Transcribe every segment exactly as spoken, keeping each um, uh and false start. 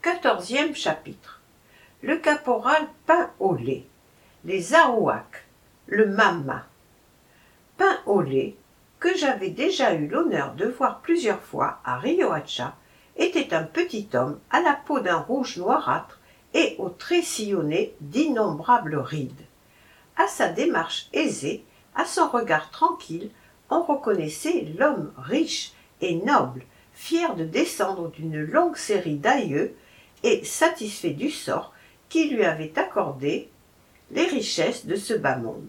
Quatorzième chapitre. Le caporal pain au lait. Les Arouacs. Le Mama. Pain au lait, que j'avais déjà eu l'honneur de voir plusieurs fois à Riohacha, était un petit homme à la peau d'un rouge noirâtre et aux traits sillonnés d'innombrables rides. À sa démarche aisée, à son regard tranquille, on reconnaissait l'homme riche et noble, fier de descendre d'une longue série d'aïeux et satisfait du sort qui lui avait accordé les richesses de ce bas monde.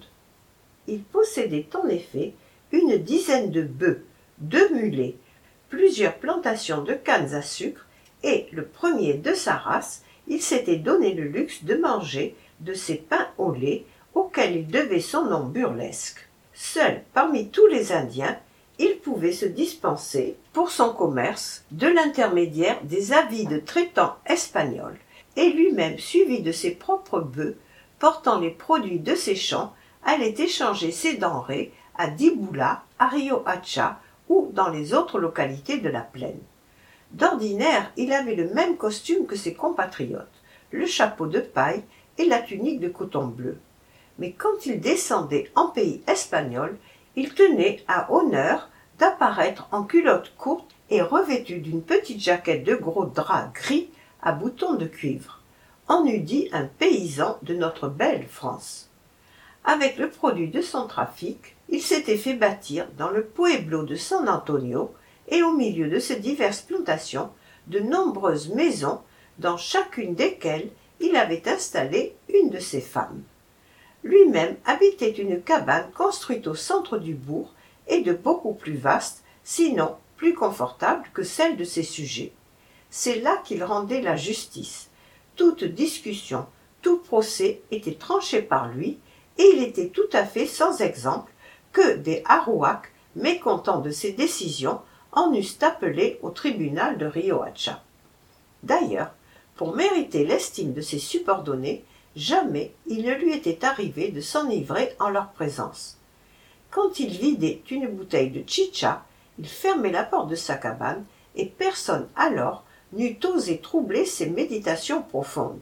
Il possédait en effet une dizaine de bœufs, deux mulets, plusieurs plantations de cannes à sucre, et le premier de sa race, il s'était donné le luxe de manger de ces pains au lait auxquels il devait son nom burlesque. Seul parmi tous les Indiens, il pouvait se dispenser, pour son commerce, de l'intermédiaire des avides traitants espagnols, et lui-même, suivi de ses propres bœufs, portant les produits de ses champs, allait échanger ses denrées à Diboula, à Riohacha ou dans les autres localités de la plaine. D'ordinaire, il avait le même costume que ses compatriotes, le chapeau de paille et la tunique de coton bleu. Mais quand il descendait en pays espagnol, il tenait à honneur d'apparaître en culotte courte et revêtu d'une petite jaquette de gros drap gris à boutons de cuivre. On eût dit un paysan de notre belle France. Avec le produit de son trafic, il s'était fait bâtir dans le pueblo de San Antonio et au milieu de ces diverses plantations de nombreuses maisons dans chacune desquelles il avait installé une de ses femmes. Lui-même habitait une cabane construite au centre du bourg et de beaucoup plus vaste, sinon plus confortable que celle de ses sujets. C'est là qu'il rendait la justice. Toute discussion, tout procès était tranché par lui, et il était tout à fait sans exemple que des Arouacs, mécontents de ses décisions, en eussent appelé au tribunal de Riohacha. D'ailleurs, pour mériter l'estime de ses subordonnés, jamais il ne lui était arrivé de s'enivrer en leur présence. Quand il vidait une bouteille de chicha, il fermait la porte de sa cabane, et personne alors n'eût osé troubler ses méditations profondes.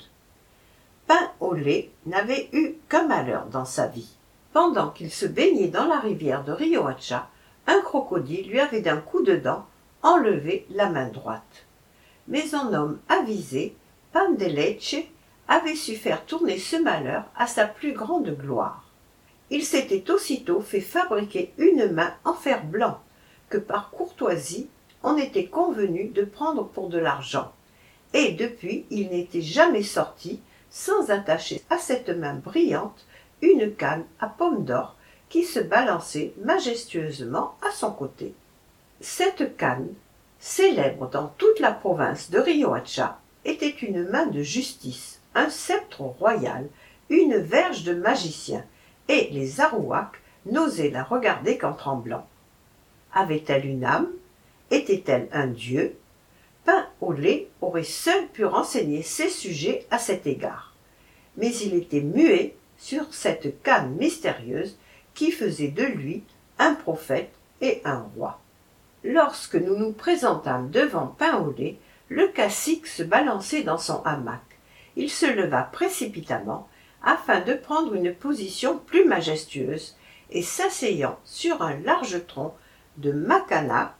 Pain au lait n'avait eu qu'un malheur dans sa vie. Pendant qu'il se baignait dans la rivière de Riohacha, un crocodile lui avait d'un coup de dent enlevé la main droite. Mais un homme avisé, Pan de Leche, avait su faire tourner ce malheur à sa plus grande gloire. Il s'était aussitôt fait fabriquer une main en fer blanc, que par courtoisie on était convenu de prendre pour de l'argent, et depuis il n'était jamais sorti sans attacher à cette main brillante une canne à pomme d'or qui se balançait majestueusement à son côté. Cette canne, célèbre dans toute la province de Riohacha, était une main de justice, un sceptre royal, une verge de magicien, et les Arouacs n'osaient la regarder qu'en tremblant. Avait-elle une âme? Était-elle un dieu? Pain au lait aurait seul pu renseigner ses sujets à cet égard. Mais il était muet sur cette canne mystérieuse qui faisait de lui un prophète et un roi. Lorsque nous nous présentâmes devant Pain au lait, le cacique se balançait dans son hamac. Il se leva précipitamment afin de prendre une position plus majestueuse et s'asseyant sur un large tronc de macana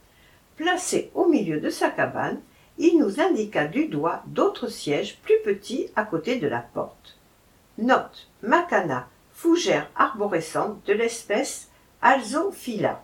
placé au milieu de sa cabane, il nous indiqua du doigt d'autres sièges plus petits à côté de la porte. Note macana, fougère arborescente de l'espèce Alzophylla.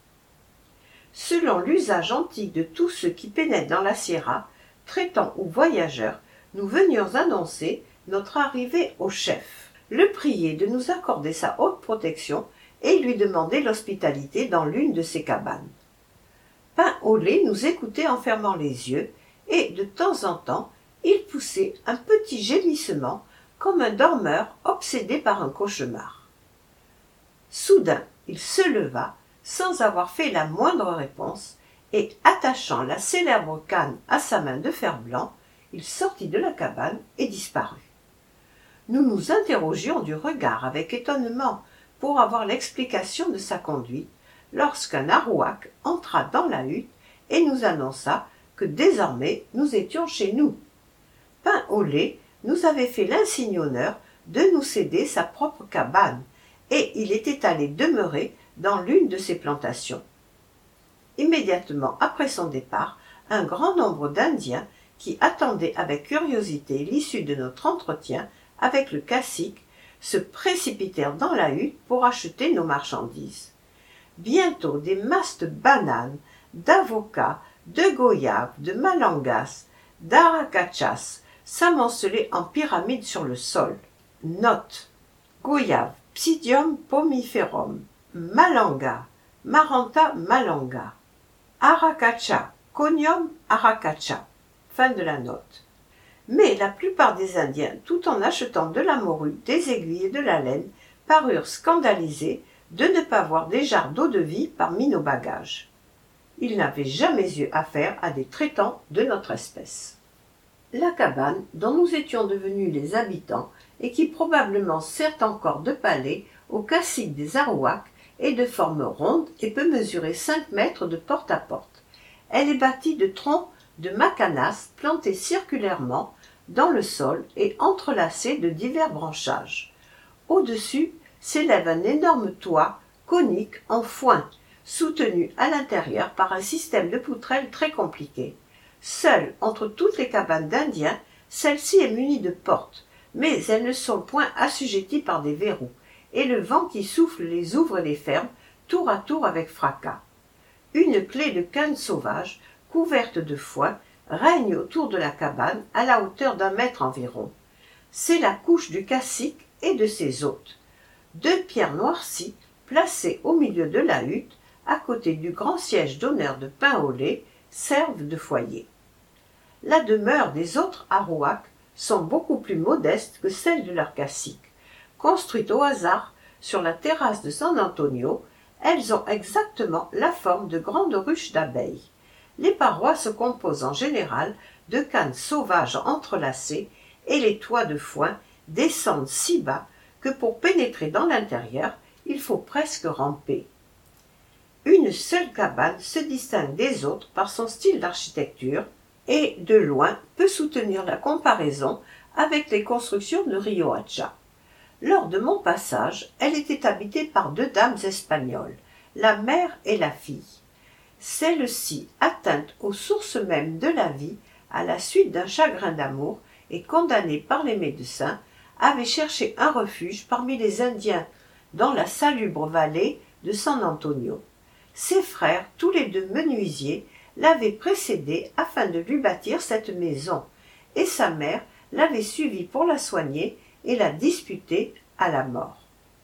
Selon l'usage antique de tous ceux qui pénètrent dans la Sierra, traitant ou voyageurs, nous venions annoncer notre arrivée au chef, le prier de nous accorder sa haute protection et lui demander l'hospitalité dans l'une de ses cabanes. Pain au lait nous écoutait en fermant les yeux, et de temps en temps il poussait un petit gémissement comme un dormeur obsédé par un cauchemar. Soudain il se leva sans avoir fait la moindre réponse, et attachant la célèbre canne à sa main de fer blanc, il sortit de la cabane et disparut. Nous nous interrogions du regard avec étonnement pour avoir l'explication de sa conduite, lorsqu'un Arouac entra dans la hutte et nous annonça que désormais nous étions chez nous. Pain au lait nous avait fait l'insigne honneur de nous céder sa propre cabane, et il était allé demeurer dans l'une de ses plantations. Immédiatement après son départ, un grand nombre d'Indiens qui attendaient avec curiosité l'issue de notre entretien avec le cacique se précipitèrent dans la hutte pour acheter nos marchandises. Bientôt des masses de bananes, d'avocats, de goyaves, de malangas, d'aracachas s'amoncelaient en pyramide sur le sol. Note: goyave, Psidium pomiferum, malanga, Maranta malanga, aracacha, Conium aracacha. Fin de la note. Mais la plupart des Indiens, tout en achetant de la morue, des aiguilles et de la laine, parurent scandalisés de ne pas voir des jarres d'eau-de-vie parmi nos bagages. Ils n'avaient jamais eu affaire à des traitants de notre espèce. La cabane, dont nous étions devenus les habitants, et qui probablement sert encore de palais au cacique des Arouacs, est de forme ronde et peut mesurer cinq mètres de porte à porte. Elle est bâtie de troncs de macanas plantés circulairement dans le sol et entrelacés de divers branchages. Au-dessus s'élève un énorme toit conique en foin, soutenu à l'intérieur par un système de poutrelles très compliqué. Seule entre toutes les cabanes d'Indiens, celle-ci est munie de portes, mais elles ne sont point assujetties par des verrous, et le vent qui souffle les ouvre et les ferme, tour à tour avec fracas. Une clé de canne sauvage, couverte de foin, règne autour de la cabane à la hauteur d'un mètre environ. C'est la couche du cacique et de ses hôtes. Deux pierres noircies, placées au milieu de la hutte, à côté du grand siège d'honneur de pain au lait, servent de foyer. La demeure des autres Arouacs sont beaucoup plus modestes que celle de leur cacique. Construites au hasard sur la terrasse de San Antonio, elles ont exactement la forme de grandes ruches d'abeilles. Les parois se composent en général de cannes sauvages entrelacées et les toits de foin descendent si bas que pour pénétrer dans l'intérieur, il faut presque ramper. Une seule cabane se distingue des autres par son style d'architecture et, de loin, peut soutenir la comparaison avec les constructions de Riohacha. Lors de mon passage, elle était habitée par deux dames espagnoles, la mère et la fille. Celle-ci, atteinte aux sources mêmes de la vie, à la suite d'un chagrin d'amour et condamnée par les médecins, avait cherché un refuge parmi les Indiens dans la salubre vallée de San Antonio. Ses frères, tous les deux menuisiers, l'avaient précédée afin de lui bâtir cette maison, et sa mère l'avait suivie pour la soigner et la disputer à la mort.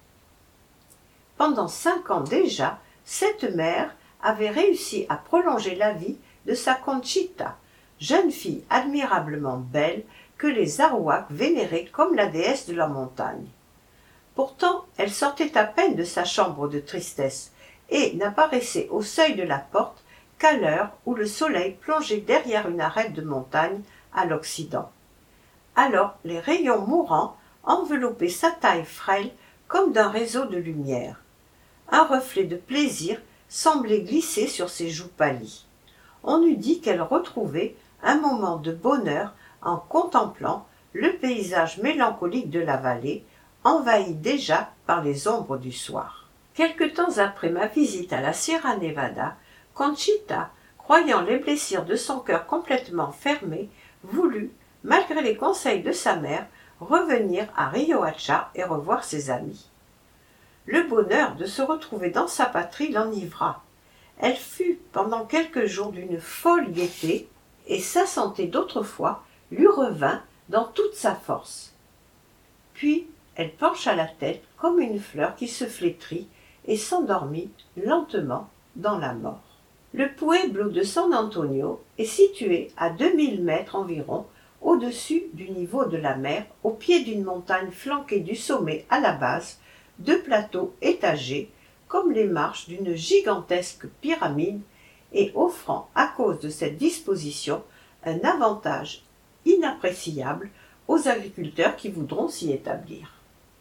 Pendant cinq ans déjà, cette mère avait réussi à prolonger la vie de sa Conchita, jeune fille admirablement belle que les Arouacs vénéraient comme la déesse de la montagne. Pourtant, elle sortait à peine de sa chambre de tristesse et n'apparaissait au seuil de la porte qu'à l'heure où le soleil plongeait derrière une arête de montagne à l'occident. Alors les rayons mourants enveloppaient sa taille frêle comme d'un réseau de lumière. Un reflet de plaisir semblait glisser sur ses joues pâlies. On eût dit qu'elle retrouvait un moment de bonheur en contemplant le paysage mélancolique de la vallée, envahi déjà par les ombres du soir. Quelque temps après ma visite à la Sierra Nevada, Conchita, croyant les blessures de son cœur complètement fermées, voulut, malgré les conseils de sa mère, revenir à Riohacha et revoir ses amis. Le bonheur de se retrouver dans sa patrie l'enivra. Elle fut pendant quelques jours d'une folle gaieté, et sa santé d'autrefois lui revint dans toute sa force. Puis elle pencha la tête comme une fleur qui se flétrit et s'endormit lentement dans la mort. Le pueblo de San Antonio est situé à deux mille mètres environ au-dessus du niveau de la mer, au pied d'une montagne flanquée du sommet à la base de plateaux étagés comme les marches d'une gigantesque pyramide et offrant à cause de cette disposition un avantage inappréciable aux agriculteurs qui voudront s'y établir.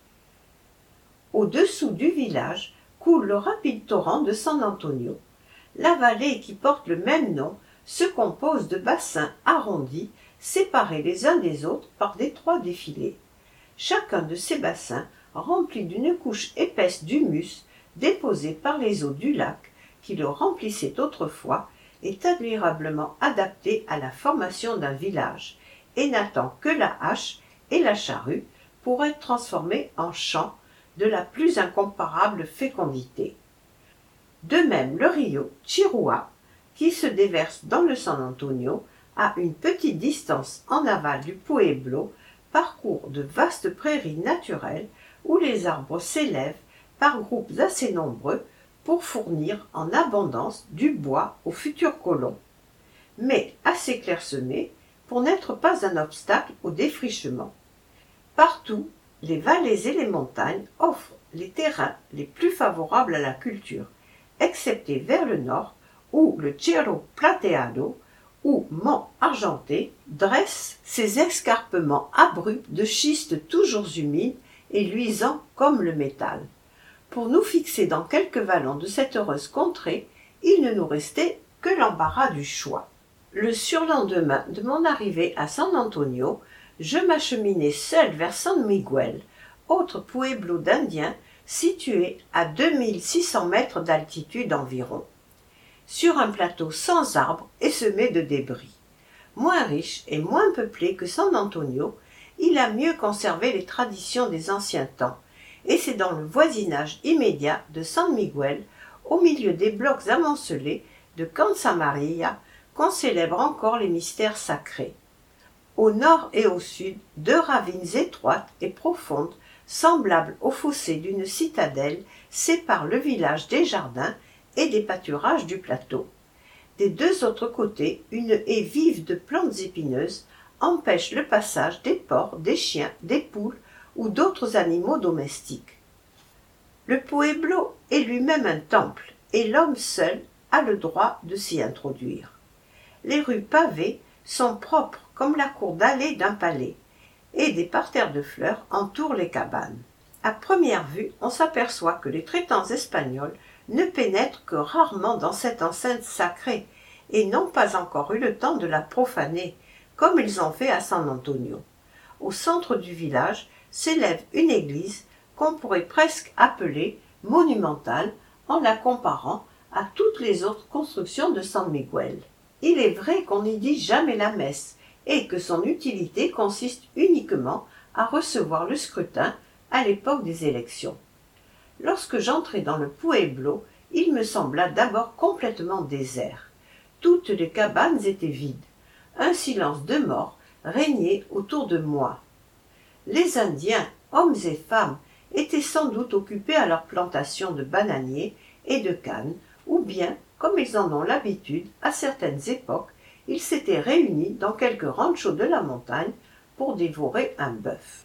Au-dessous du village coule le rapide torrent de San Antonio. La vallée qui porte le même nom se compose de bassins arrondis séparés les uns des autres par d'étroits défilés. Chacun de ces bassins, rempli d'une couche épaisse d'humus déposée par les eaux du lac qui le remplissaient autrefois, est admirablement adapté à la formation d'un village et n'attend que la hache et la charrue pour être transformé en champ de la plus incomparable fécondité. De même, le rio Chirua, qui se déverse dans le San Antonio, à une petite distance en aval du Pueblo, parcourt de vastes prairies naturelles où les arbres s'élèvent par groupes assez nombreux pour fournir en abondance du bois aux futurs colons, mais assez clairsemés pour n'être pas un obstacle au défrichement. Partout, les vallées et les montagnes offrent les terrains les plus favorables à la culture, excepté vers le nord, où le Cerro Plateado ou Mont Argenté dresse ses escarpements abrupts de schistes toujours humides et luisants comme le métal. Pour nous fixer dans quelques vallons de cette heureuse contrée, il ne nous restait que l'embarras du choix. Le surlendemain de mon arrivée à San Antonio, je m'acheminai seul vers San Miguel, autre pueblo d'Indiens situé à deux mille six cents mètres d'altitude environ, sur un plateau sans arbres et semé de débris. Moins riche et moins peuplé que San Antonio, il a mieux conservé les traditions des anciens temps, et c'est dans le voisinage immédiat de San Miguel, au milieu des blocs amoncelés de Cansa Maria, qu'on célèbre encore les mystères sacrés. Au nord et au sud, deux ravines étroites et profondes, semblables au fossé d'une citadelle, séparent le village des jardins et des pâturages du plateau. Des deux autres côtés, une haie vive de plantes épineuses empêche le passage des porcs, des chiens, des poules ou d'autres animaux domestiques. Le pueblo est lui-même un temple, et l'homme seul a le droit de s'y introduire. Les rues pavées sont propres comme la cour d'allée d'un palais, et des parterres de fleurs entourent les cabanes. À première vue, on s'aperçoit que les traitants espagnols ne pénètrent que rarement dans cette enceinte sacrée, et n'ont pas encore eu le temps de la profaner, comme ils ont fait à San Antonio. Au centre du village s'élève une église qu'on pourrait presque appeler monumentale en la comparant à toutes les autres constructions de San Miguel. Il est vrai qu'on n'y dit jamais la messe et que son utilité consiste uniquement à recevoir le scrutin à l'époque des élections. Lorsque j'entrai dans le pueblo, il me sembla d'abord complètement désert. Toutes les cabanes étaient vides. Un silence de mort régnait autour de moi. Les Indiens, hommes et femmes, étaient sans doute occupés à leur plantation de bananiers et de cannes, ou bien, comme ils en ont l'habitude, à certaines époques, ils s'étaient réunis dans quelque rancho de la montagne pour dévorer un bœuf.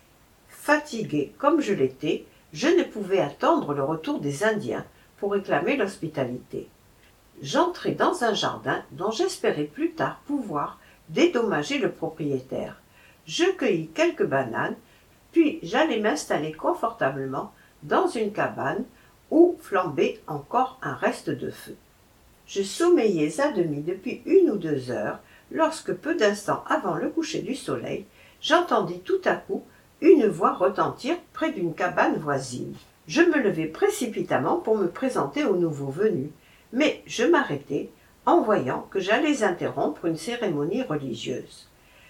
Fatigué comme je l'étais, je ne pouvais attendre le retour des Indiens pour réclamer l'hospitalité. J'entrai dans un jardin dont j'espérais plus tard pouvoir dédommager le propriétaire. Je cueillis quelques bananes, puis j'allai m'installer confortablement dans une cabane où flambait encore un reste de feu. Je sommeillais à demi depuis une ou deux heures, lorsque peu d'instants avant le coucher du soleil, j'entendis tout à coup une voix retentir près d'une cabane voisine. Je me levai précipitamment pour me présenter aux nouveaux venus, mais je m'arrêtai en voyant que j'allais interrompre une cérémonie religieuse.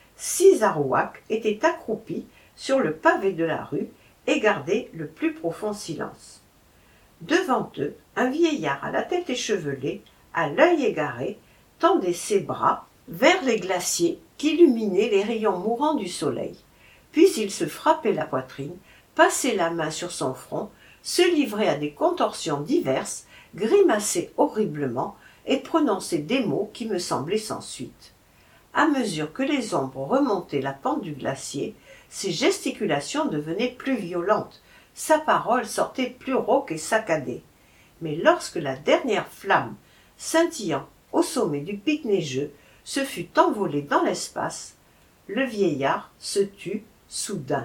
Six Arouacs étaient accroupis sur le pavé de la rue et gardaient le plus profond silence. Devant eux, un vieillard à la tête échevelée, à l'œil égaré, tendait ses bras vers les glaciers qu'illuminaient les rayons mourants du soleil. Puis il se frappait la poitrine, passait la main sur son front, se livrait à des contorsions diverses, grimaçait horriblement et prononçait des mots qui me semblaient sans suite. À mesure que les ombres remontaient la pente du glacier, ses gesticulations devenaient plus violentes, sa parole sortait plus rauque et saccadée. Mais lorsque la dernière flamme, scintillant au sommet du pic neigeux, se fut envolée dans l'espace, le vieillard se tut soudain.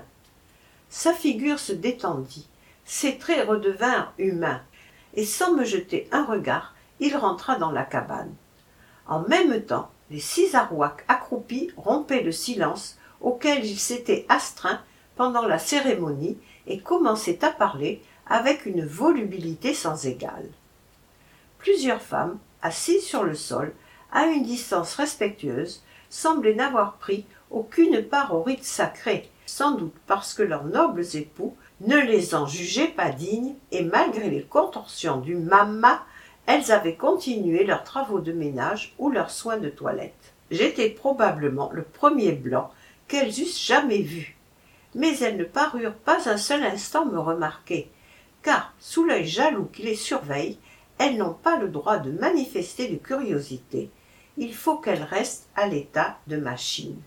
Sa figure se détendit, ses traits redevinrent humains, et sans me jeter un regard, il rentra dans la cabane. En même temps, Les six Arawaks accroupis rompaient le silence auquel ils s'étaient astreints pendant la cérémonie et commençaient à parler avec une volubilité sans égale. Plusieurs femmes, assises sur le sol, à une distance respectueuse, semblaient n'avoir pris aucune part au rite sacré, sans doute parce que leurs nobles époux ne les en jugeaient pas dignes, et malgré les contorsions du mamma, elles avaient continué leurs travaux de ménage ou leurs soins de toilette. J'étais probablement le premier blanc qu'elles eussent jamais vu, mais elles ne parurent pas un seul instant me remarquer, car, sous l'œil jaloux qui les surveille, elles n'ont pas le droit de manifester de curiosité. Il faut qu'elles restent à l'état de machines.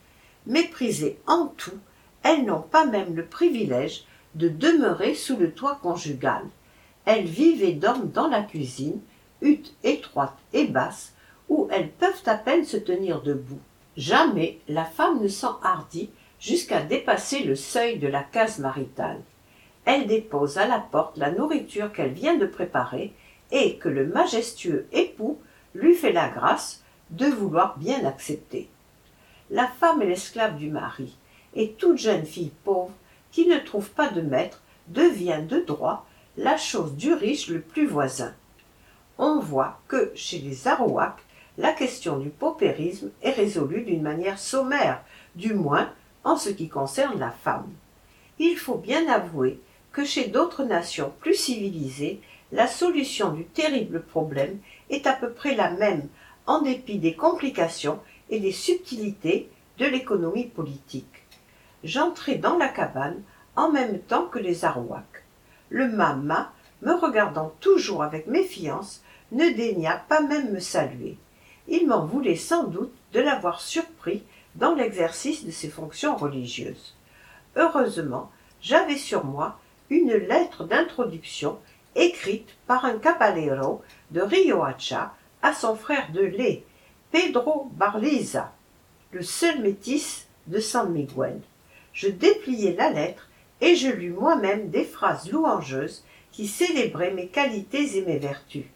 Méprisées en tout, elles n'ont pas même le privilège de demeurer sous le toit conjugal. Elles vivent et dorment dans la cuisine, hutte étroite et basse, où elles peuvent à peine se tenir debout. Jamais la femme ne s'enhardit jusqu'à dépasser le seuil de la case maritale. Elle dépose à la porte la nourriture qu'elle vient de préparer et que le majestueux époux lui fait la grâce de vouloir bien accepter. La femme est l'esclave du mari, et toute jeune fille pauvre qui ne trouve pas de maître devient de droit la chose du riche le plus voisin. On voit que, chez les Arawaks, la question du paupérisme est résolue d'une manière sommaire, du moins en ce qui concerne la femme. Il faut bien avouer que chez d'autres nations plus civilisées, la solution du terrible problème est à peu près la même, en dépit des complications et des subtilités de l'économie politique. J'entrai dans la cabane en même temps que les Arawaks. Le mamma, me regardant toujours avec méfiance, ne daigna pas même me saluer. Il m'en voulait sans doute de l'avoir surpris dans l'exercice de ses fonctions religieuses. Heureusement, j'avais sur moi une lettre d'introduction écrite par un caballero de Riohacha à son frère de lait, Pedro Barliza, le seul métis de San Miguel. Je dépliai la lettre et je lus moi-même des phrases louangeuses qui célébraient mes qualités et mes vertus.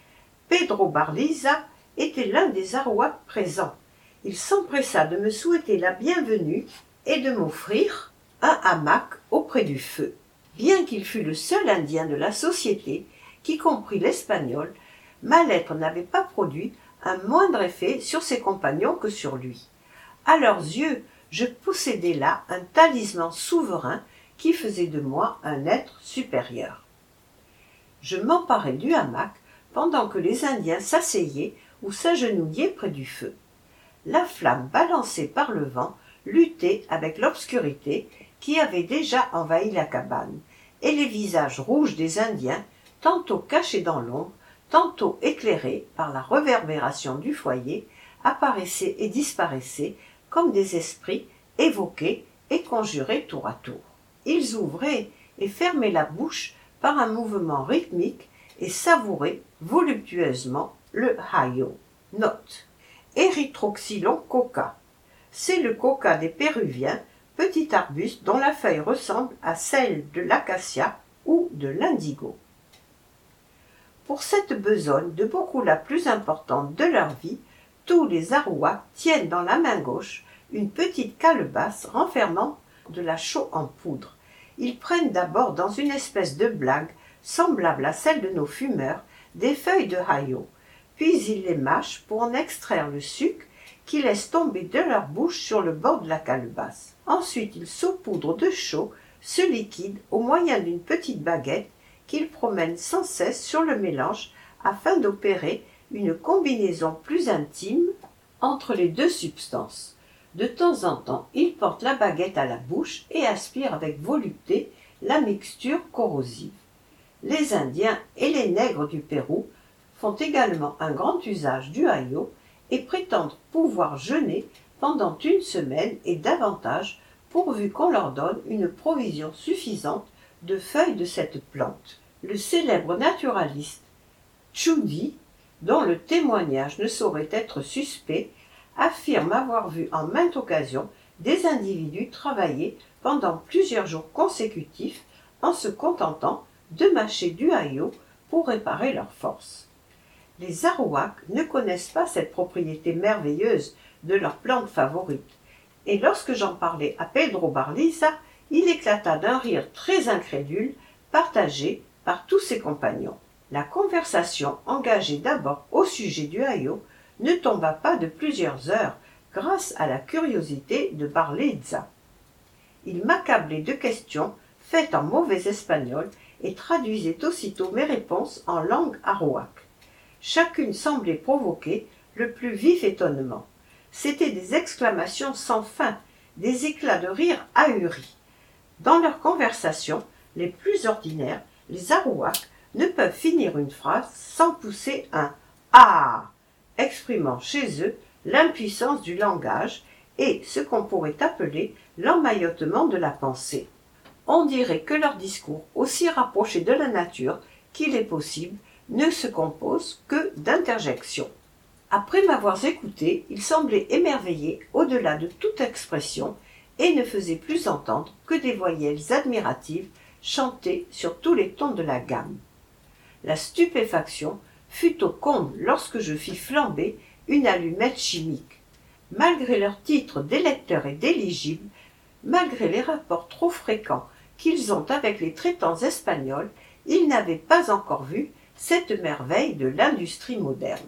Pedro Barliza était l'un des Arawaks présents. Il s'empressa de me souhaiter la bienvenue et de m'offrir un hamac auprès du feu. Bien qu'il fût le seul Indien de la société qui comprit l'espagnol, ma lettre n'avait pas produit un moindre effet sur ses compagnons que sur lui. À leurs yeux, je possédais là un talisman souverain qui faisait de moi un être supérieur. Je m'emparai du hamac pendant que les Indiens s'asseyaient ou s'agenouillaient près du feu. La flamme balancée par le vent luttait avec l'obscurité qui avait déjà envahi la cabane, et les visages rouges des Indiens, tantôt cachés dans l'ombre, tantôt éclairés par la réverbération du foyer, apparaissaient et disparaissaient comme des esprits évoqués et conjurés tour à tour. Ils ouvraient et fermaient la bouche par un mouvement rythmique et savouraient voluptueusement le hayo. Note. Erythroxylon coca. C'est le coca des Péruviens, petit arbuste dont la feuille ressemble à celle de l'acacia ou de l'indigo. Pour cette besogne de beaucoup la plus importante de leur vie, tous les Arawaks tiennent dans la main gauche une petite calebasse renfermant de la chaux en poudre. Ils prennent d'abord dans une espèce de blague, semblable à celle de nos fumeurs, des feuilles de hayo, puis ils les mâchent pour en extraire le sucre qui laisse tomber de leur bouche sur le bord de la calebasse. Ensuite, ils saupoudrent de chaux ce liquide au moyen d'une petite baguette qu'ils promènent sans cesse sur le mélange afin d'opérer une combinaison plus intime entre les deux substances. De temps en temps, ils portent la baguette à la bouche et aspirent avec volupté la mixture corrosive. Les Indiens et les nègres du Pérou font également un grand usage du hayo et prétendent pouvoir jeûner pendant une semaine et davantage pourvu qu'on leur donne une provision suffisante de feuilles de cette plante. Le célèbre naturaliste Tschudi, dont le témoignage ne saurait être suspect, affirme avoir vu en maintes occasions des individus travailler pendant plusieurs jours consécutifs en se contentant de mâcher du hayo pour réparer leurs forces. Les Arawaks ne connaissent pas cette propriété merveilleuse de leur plante favorite, et lorsque j'en parlai à Pedro Barliza, il éclata d'un rire très incrédule, partagé par tous ses compagnons. La conversation, engagée d'abord au sujet du hayo, ne tomba pas de plusieurs heures grâce à la curiosité de Barliza. Il m'accablait de questions faites en mauvais espagnol et traduisait aussitôt mes réponses en langue arawak. Chacune semblait provoquer le plus vif étonnement. C'étaient des exclamations sans fin, des éclats de rire ahuris. Dans leurs conversations les plus ordinaires, les Arawaks ne peuvent finir une phrase sans pousser un « ah », exprimant chez eux l'impuissance du langage et ce qu'on pourrait appeler l'emmaillotement de la pensée. On dirait que leur discours, aussi rapproché de la nature qu'il est possible, ne se compose que d'interjections. Après m'avoir écouté, ils semblaient émerveillés au-delà de toute expression et ne faisaient plus entendre que des voyelles admiratives chantées sur tous les tons de la gamme. La stupéfaction fut au comble lorsque je fis flamber une allumette chimique. Malgré leur titre d'électeurs et d'éligibles, malgré les rapports trop fréquents qu'ils ont avec les traitants espagnols, ils n'avaient pas encore vu cette merveille de l'industrie moderne.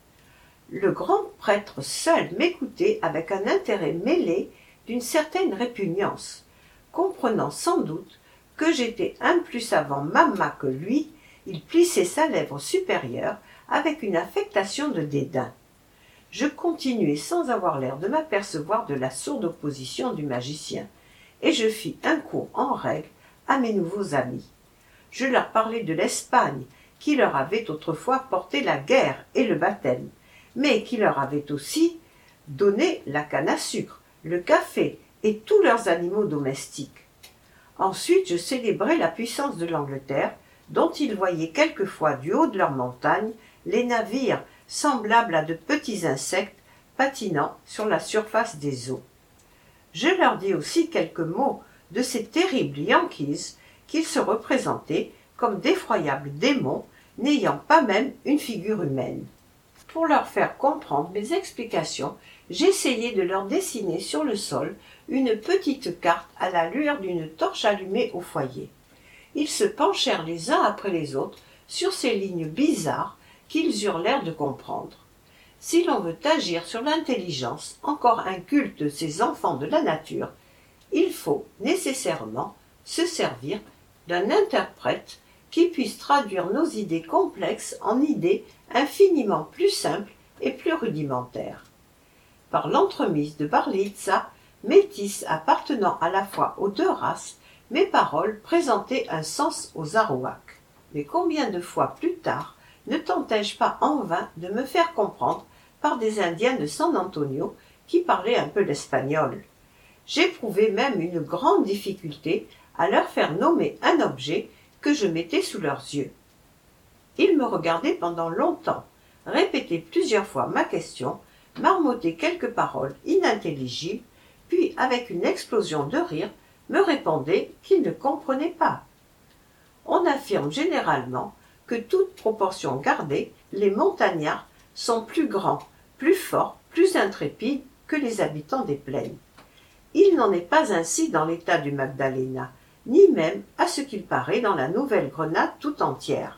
Le grand prêtre seul m'écoutait avec un intérêt mêlé d'une certaine répugnance. Comprenant sans doute que j'étais un plus savant mamma que lui, il plissait sa lèvre supérieure avec une affectation de dédain. Je continuai sans avoir l'air de m'apercevoir de la sourde opposition du magicien, et je fis un cours en règle à mes nouveaux amis. Je leur parlai de l'Espagne, qui leur avait autrefois porté la guerre et le baptême, mais qui leur avait aussi donné la canne à sucre, le café et tous leurs animaux domestiques. Ensuite je célébrai la puissance de l'Angleterre, dont ils voyaient quelquefois du haut de leurs montagnes les navires semblables à de petits insectes patinant sur la surface des eaux. Je leur dis aussi quelques mots de ces terribles Yankees qu'ils se représentaient comme d'effroyables démons n'ayant pas même une figure humaine. Pour leur faire comprendre mes explications, j'essayai de leur dessiner sur le sol une petite carte à la lueur d'une torche allumée au foyer. Ils se penchèrent les uns après les autres sur ces lignes bizarres qu'ils eurent l'air de comprendre. Si l'on veut agir sur l'intelligence encore inculte de ces enfants de la nature, il faut nécessairement se servir d'un interprète qui puisse traduire nos idées complexes en idées infiniment plus simples et plus rudimentaires. Par l'entremise de Barliza, métisse appartenant à la fois aux deux races, mes paroles présentaient un sens aux Arawaks. Mais combien de fois plus tard ne tentai-je pas en vain de me faire comprendre par des Indiens de San Antonio qui parlaient un peu l'espagnol. J'éprouvais même une grande difficulté à leur faire nommer un objet que je mettais sous leurs yeux. Ils me regardaient pendant longtemps, répétaient plusieurs fois ma question, marmottaient quelques paroles inintelligibles, puis, avec une explosion de rire, me répondaient qu'ils ne comprenaient pas. On affirme généralement que, toute proportion gardée, les montagnards sont plus grands, plus forts, plus intrépides que les habitants des plaines. Il n'en est pas ainsi dans l'état du Magdalena, ni même, à ce qu'il paraît, dans la Nouvelle-Grenade tout entière.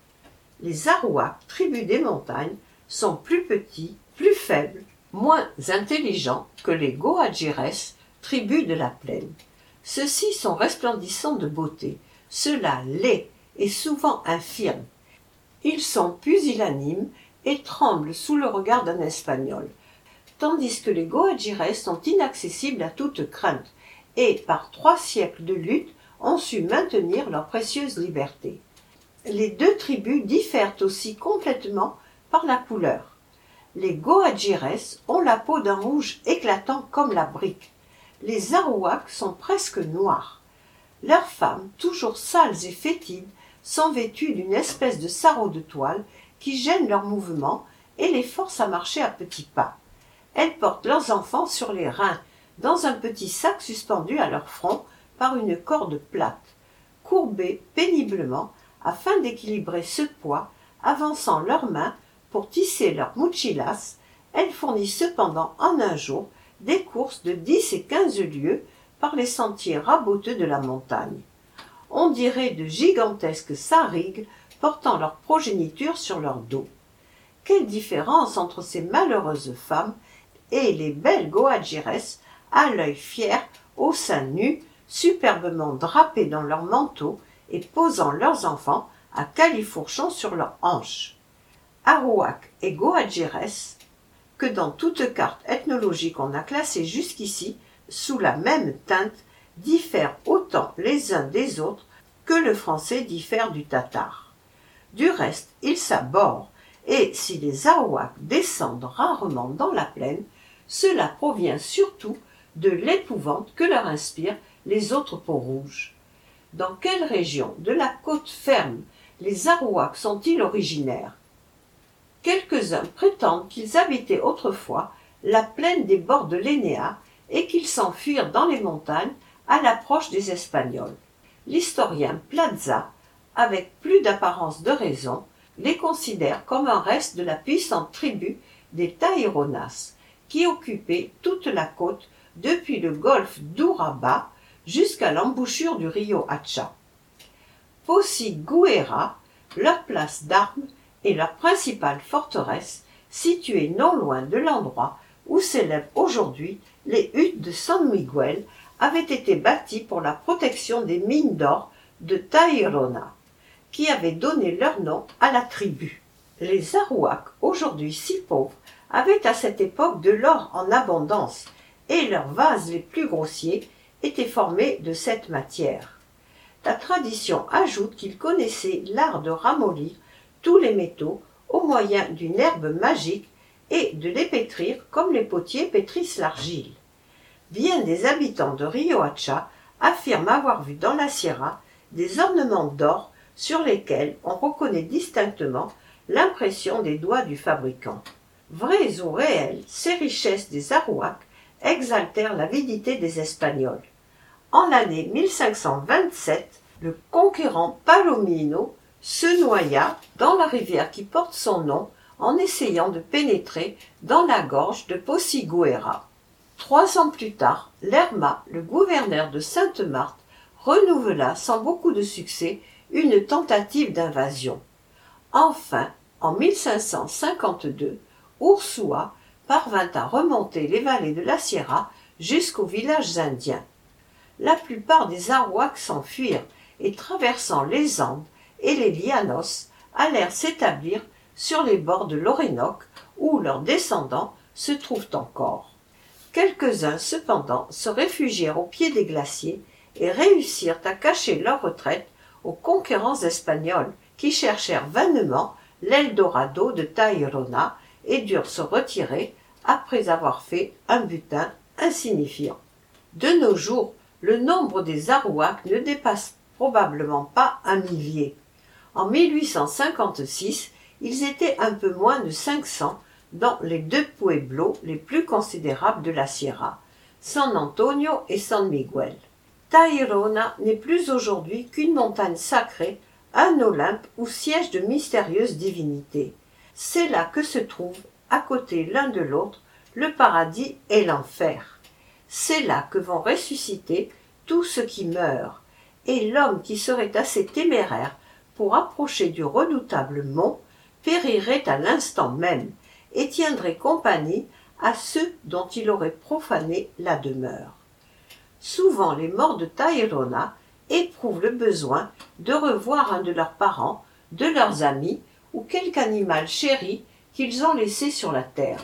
Les Arawaks, tribu des montagnes, sont plus petits, plus faibles, moins intelligents que les Goajires, tribu de la plaine. Ceux-ci sont resplendissants de beauté, ceux-là laids et souvent infirmes. Ils sont pusillanimes et tremblent sous le regard d'un Espagnol, tandis que les Goajires sont inaccessibles à toute crainte et, par trois siècles de lutte, ont su maintenir leur précieuse liberté. Les deux tribus diffèrent aussi complètement par la couleur. Les Goajires ont la peau d'un rouge éclatant comme la brique. Les Arawaks sont presque noirs. Leurs femmes, toujours sales et fétides, sont vêtues d'une espèce de sarrau de toile qui gêne leurs mouvements et les force à marcher à petits pas. Elles portent leurs enfants sur les reins, dans un petit sac suspendu à leur front par une corde plate, courbées péniblement afin d'équilibrer ce poids, avançant leurs mains pour tisser leurs mochilas, elles fournissent cependant en un jour des courses de dix et quinze lieues par les sentiers raboteux de la montagne. On dirait de gigantesques sarigues portant leur progéniture sur leur dos. Quelle différence entre ces malheureuses femmes et les belles goadjires à l'œil fier, au sein nu, superbement drapées dans leurs manteaux et posant leurs enfants à califourchon sur leurs hanches. Arawaks et goadjires, que dans toute carte ethnologique on a classé jusqu'ici sous la même teinte, diffèrent autant les uns des autres que le français diffère du tatar. Du reste, ils s'abordent, et si les Arawaks descendent rarement dans la plaine, cela provient surtout de l'épouvante que leur inspirent les autres peaux-rouges. Dans quelle région de la côte ferme les Arawaks sont-ils originaires? Quelques-uns prétendent qu'ils habitaient autrefois la plaine des bords de l'Enéa et qu'ils s'enfuirent dans les montagnes à l'approche des Espagnols. L'historien Plaza, avec plus d'apparence de raison, les considère comme un reste de la puissante tribu des Taïronas, qui occupait toute la côte depuis le golfe d'Urabá jusqu'à l'embouchure du rio Hacha. Posiguera, leur place d'armes et leur principale forteresse, située non loin de l'endroit où s'élèvent aujourd'hui les huttes de San Miguel, avait été bâtie pour la protection des mines d'or de Tayrona, qui avaient donné leur nom à la tribu. Les Arawaks, aujourd'hui si pauvres, avaient à cette époque de l'or en abondance, et leurs vases les plus grossiers étaient formés de cette matière. La tradition ajoute qu'ils connaissaient l'art de ramollir tous les métaux au moyen d'une herbe magique et de les pétrir comme les potiers pétrissent l'argile. Bien des habitants de Rio Hacha affirment avoir vu dans la Sierra des ornements d'or sur lesquels on reconnaît distinctement l'impression des doigts du fabricant. Vraies ou réelles, ces richesses des Arawaks exaltèrent l'avidité des Espagnols. En l'année mille cinq cent vingt-sept, le conquérant Palomino se noya dans la rivière qui porte son nom en essayant de pénétrer dans la gorge de Posiguera. Trois ans plus tard, Lerma, le gouverneur de Sainte-Marthe, renouvela sans beaucoup de succès une tentative d'invasion. Enfin, en mille cinq cent cinquante-deux, Ursúa parvint à remonter les vallées de la Sierra jusqu'aux villages indiens. La plupart des Arawaks s'enfuirent et, traversant les Andes et les Llanos, allèrent s'établir sur les bords de l'Orénoque, où leurs descendants se trouvent encore. Quelques-uns, cependant, se réfugièrent au pied des glaciers et réussirent à cacher leur retraite aux conquérants espagnols, qui cherchèrent vainement l'Eldorado de Tayrona et durent se retirer après avoir fait un butin insignifiant. De nos jours, le nombre des Arawaks ne dépasse probablement pas un millier. En mille huit cent cinquante-six, ils étaient un peu moins de cinq cents dans les deux pueblos les plus considérables de la Sierra, San Antonio et San Miguel. Tayrona n'est plus aujourd'hui qu'une montagne sacrée, un Olympe où siègent de mystérieuses divinités. C'est là que se trouvent, à côté l'un de l'autre, le paradis et l'enfer. C'est là que vont ressusciter tous ceux qui meurent, et l'homme qui serait assez téméraire pour approcher du redoutable mont périrait à l'instant même et tiendrait compagnie à ceux dont il aurait profané la demeure. Souvent les morts de Tayrona éprouvent le besoin de revoir un de leurs parents, de leurs amis ou quelque animal chéri qu'ils ont laissé sur la terre.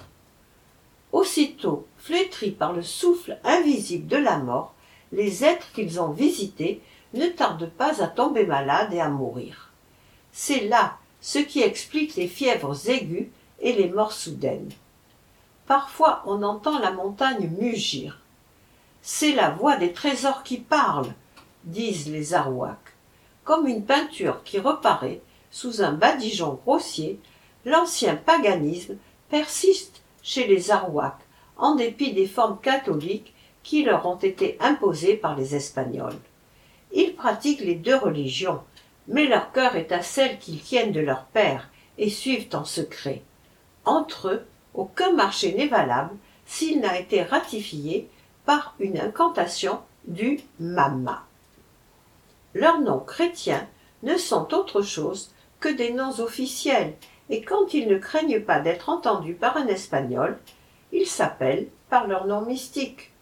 Aussitôt flétris par le souffle invisible de la mort, les êtres qu'ils ont visités ne tardent pas à tomber malades et à mourir. C'est là ce qui explique les fièvres aiguës et les morts soudaines. Parfois on entend la montagne mugir. C'est la voix des trésors qui parlent, disent les Arawaks. Comme une peinture qui reparaît sous un badigeon grossier, l'ancien paganisme persiste chez les Arawaks, en dépit des formes catholiques qui leur ont été imposées par les Espagnols. Ils pratiquent les deux religions, mais leur cœur est à celle qu'ils tiennent de leur père et suivent en secret. Entre eux, aucun marché n'est valable s'il n'a été ratifié par une incantation du Mama. Leurs noms chrétiens ne sont autre chose que des noms officiels, et quand ils ne craignent pas d'être entendus par un Espagnol, ils s'appellent par leur nom mystique.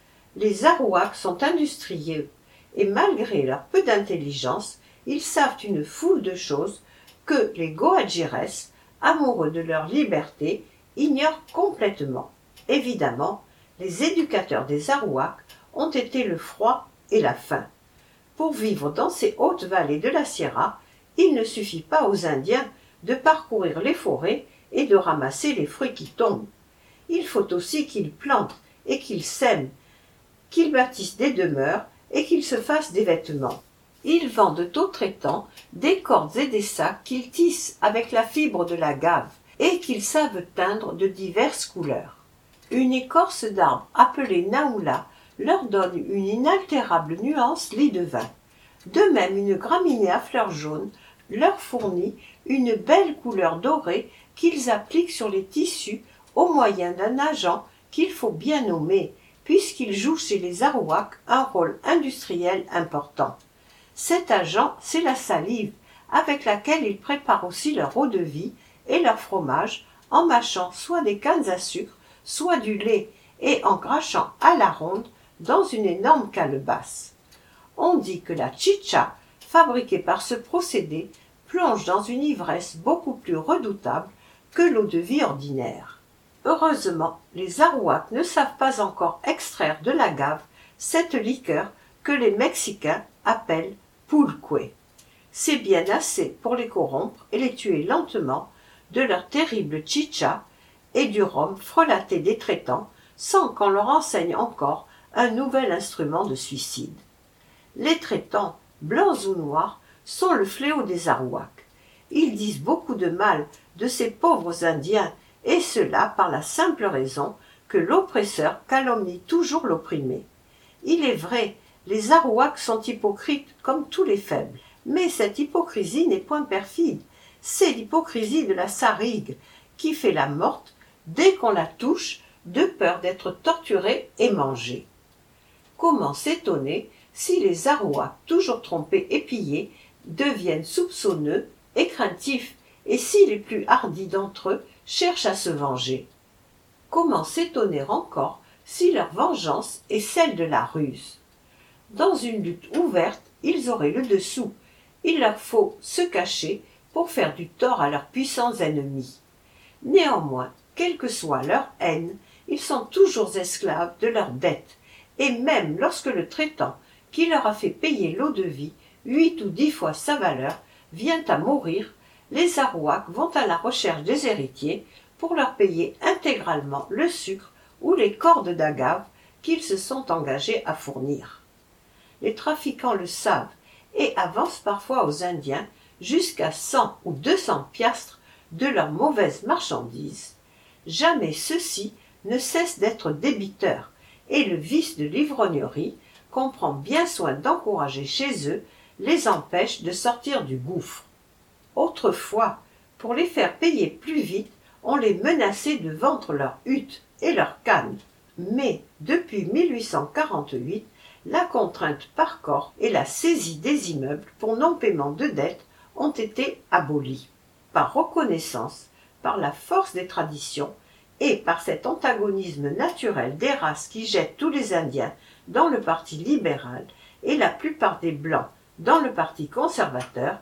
Les Arouacs sont industrieux, et malgré leur peu d'intelligence, ils savent une foule de choses que les Goadjires, amoureux de leur liberté, ignorent complètement. Évidemment, les éducateurs des Arouacs ont été le froid et la faim. Pour vivre dans ces hautes vallées de la Sierra, il ne suffit pas aux Indiens de parcourir les forêts et de ramasser les fruits qui tombent. Il faut aussi qu'ils plantent et qu'ils sèment, qu'ils bâtissent des demeures et qu'ils se fassent des vêtements. Ils vendent aux traitants des cordes et des sacs qu'ils tissent avec la fibre de l'agave et qu'ils savent teindre de diverses couleurs. Une écorce d'arbre appelée naoula leur donne une inaltérable nuance lit de vin. De même, une graminée à fleurs jaunes leur fournit une belle couleur dorée qu'ils appliquent sur les tissus au moyen d'un agent qu'il faut bien nommer, puisqu'il joue chez les Arouacs un rôle industriel important. Cet agent, c'est la salive, avec laquelle ils préparent aussi leur eau de vie et leur fromage, en mâchant soit des cannes à sucre, soit du lait, et en crachant à la ronde dans une énorme calebasse. On dit que la chicha, fabriquée par ce procédé, plonge dans une ivresse beaucoup plus redoutable que l'eau de vie ordinaire. Heureusement, les Arouacs ne savent pas encore extraire de l'agave cette liqueur que les Mexicains appellent pulque. C'est bien assez pour les corrompre et les tuer lentement de leur terrible chicha et du rhum frelaté des traitants sans qu'on leur enseigne encore un nouvel instrument de suicide. Les traitants, blancs ou noirs, sont le fléau des Arouacs. Ils disent beaucoup de mal de ces pauvres Indiens, et cela par la simple raison que l'oppresseur calomnie toujours l'opprimé. Il est vrai, les Arouacs sont hypocrites comme tous les faibles, mais cette hypocrisie n'est point perfide, c'est l'hypocrisie de la sarigue, qui fait la morte dès qu'on la touche, de peur d'être torturée et mangée. Comment s'étonner si les Arouacs, toujours trompés et pillés, deviennent soupçonneux et craintifs, et si les plus hardis d'entre eux cherchent à se venger? Comment s'étonner encore si leur vengeance est celle de la ruse? Dans une lutte ouverte, ils auraient le dessous. Il leur faut se cacher pour faire du tort à leurs puissants ennemis. Néanmoins, quelle que soit leur haine, ils sont toujours esclaves de leurs dettes, et même lorsque le traitant qui leur a fait payer l'eau de vie huit ou dix fois sa valeur vient à mourir, les Arouacs vont à la recherche des héritiers pour leur payer intégralement le sucre ou les cordes d'agave qu'ils se sont engagés à fournir. Les trafiquants le savent et avancent parfois aux Indiens jusqu'à cent ou deux cents piastres de leurs mauvaises marchandises. Jamais ceux-ci ne cessent d'être débiteurs, et le vice de l'ivrognerie, qu'on prend bien soin d'encourager chez eux, les empêche de sortir du gouffre. Autrefois, pour les faire payer plus vite, on les menaçait de vendre leurs huttes et leurs cannes. Mais, depuis mille huit cent quarante-huit, la contrainte par corps et la saisie des immeubles pour non-paiement de dettes ont été abolies. Par reconnaissance, par la force des traditions et par cet antagonisme naturel des races qui jettent tous les Indiens dans le parti libéral et la plupart des Blancs dans le parti conservateur,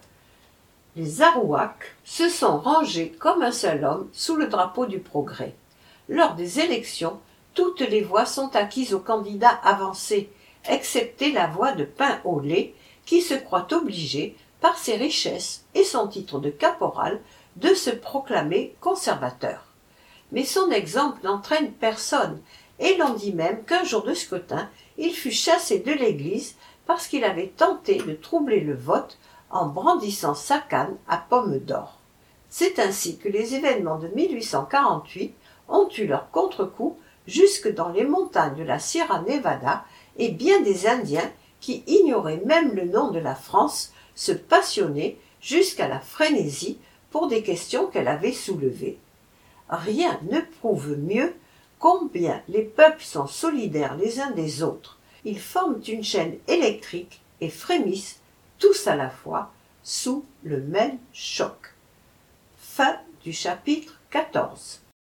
les Arouacs se sont rangés comme un seul homme sous le drapeau du progrès. Lors des élections, toutes les voix sont acquises aux candidats avancés, excepté la voix de Pain au lait, qui se croit obligé, par ses richesses et son titre de caporal, de se proclamer conservateur. Mais son exemple n'entraîne personne, et l'on dit même qu'un jour de scrutin, il fut chassé de l'église parce qu'il avait tenté de troubler le vote en brandissant sa canne à pomme d'or. C'est ainsi que les événements de mille huit cent quarante-huit ont eu leur contre-coup jusque dans les montagnes de la Sierra Nevada, et bien des Indiens qui ignoraient même le nom de la France se passionnaient jusqu'à la frénésie pour des questions qu'elle avait soulevées. Rien ne prouve mieux combien les peuples sont solidaires les uns des autres. Ils forment une chaîne électrique et frémissent tous à la fois sous le même choc. Fin du chapitre quatorze.